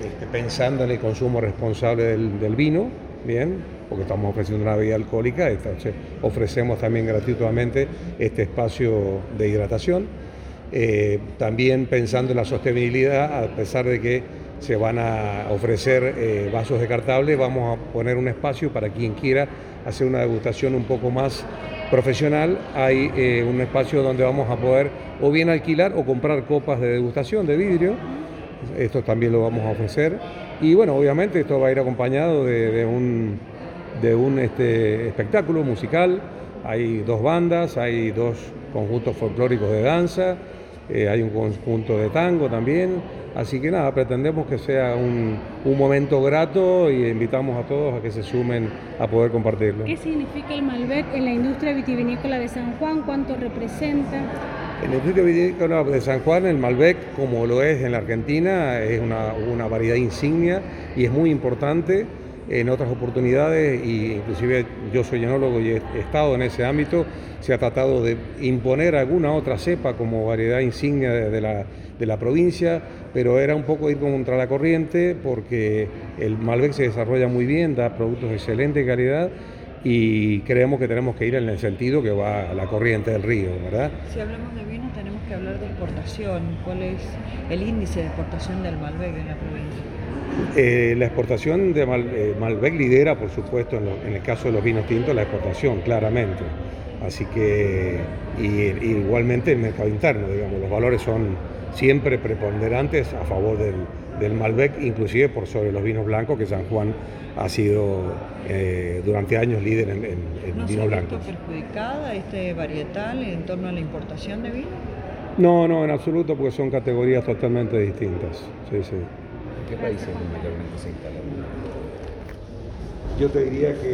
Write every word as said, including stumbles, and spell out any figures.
este, pensando en el consumo responsable del, del vino, bien, porque estamos ofreciendo una bebida alcohólica, entonces ofrecemos también gratuitamente este espacio de hidratación. Eh, también pensando en la sostenibilidad, a pesar de que se van a ofrecer eh, vasos descartables, vamos a poner un espacio para quien quiera hacer una degustación un poco más profesional. Hay eh, un espacio donde vamos a poder o bien alquilar o comprar copas de degustación de vidrio. Esto también lo vamos a ofrecer. Y bueno, obviamente esto va a ir acompañado de, de un, de un este, espectáculo musical. Hay dos bandas, hay dos conjuntos folclóricos de danza, eh, hay un conjunto de tango también. Así que nada, pretendemos que sea un, un momento grato y invitamos a todos a que se sumen a poder compartirlo. ¿Qué significa el Malbec en la industria vitivinícola de San Juan? ¿Cuánto representa? En la industria vitivinícola de San Juan, el Malbec, como lo es en la Argentina, es una, una variedad insignia y es muy importante. En otras oportunidades, y inclusive yo soy enólogo y he estado en ese ámbito, se ha tratado de imponer alguna otra cepa como variedad insignia de, de, la, de la provincia, pero era un poco ir contra la corriente porque el Malbec se desarrolla muy bien, da productos de excelente calidad y creemos que tenemos que ir en el sentido que va a la corriente del río, ¿verdad? Si hablamos de vino tenemos que hablar de exportación. ¿Cuál es el índice de exportación del Malbec en la provincia? Eh, la exportación de Mal, eh, Malbec lidera, por supuesto, en, lo, en el caso de los vinos tintos, la exportación, claramente. Así que, y, y igualmente el mercado interno, digamos, los valores son siempre preponderantes a favor del, del Malbec, inclusive por sobre los vinos blancos, que San Juan ha sido eh, durante años líder en, en, en ¿No vinos se ha blancos. visto perjudicada este varietal en torno a la importación de vino? No, no, en absoluto, porque son categorías totalmente distintas. Sí, sí. ¿En qué países mayormente se instala? Yo te diría que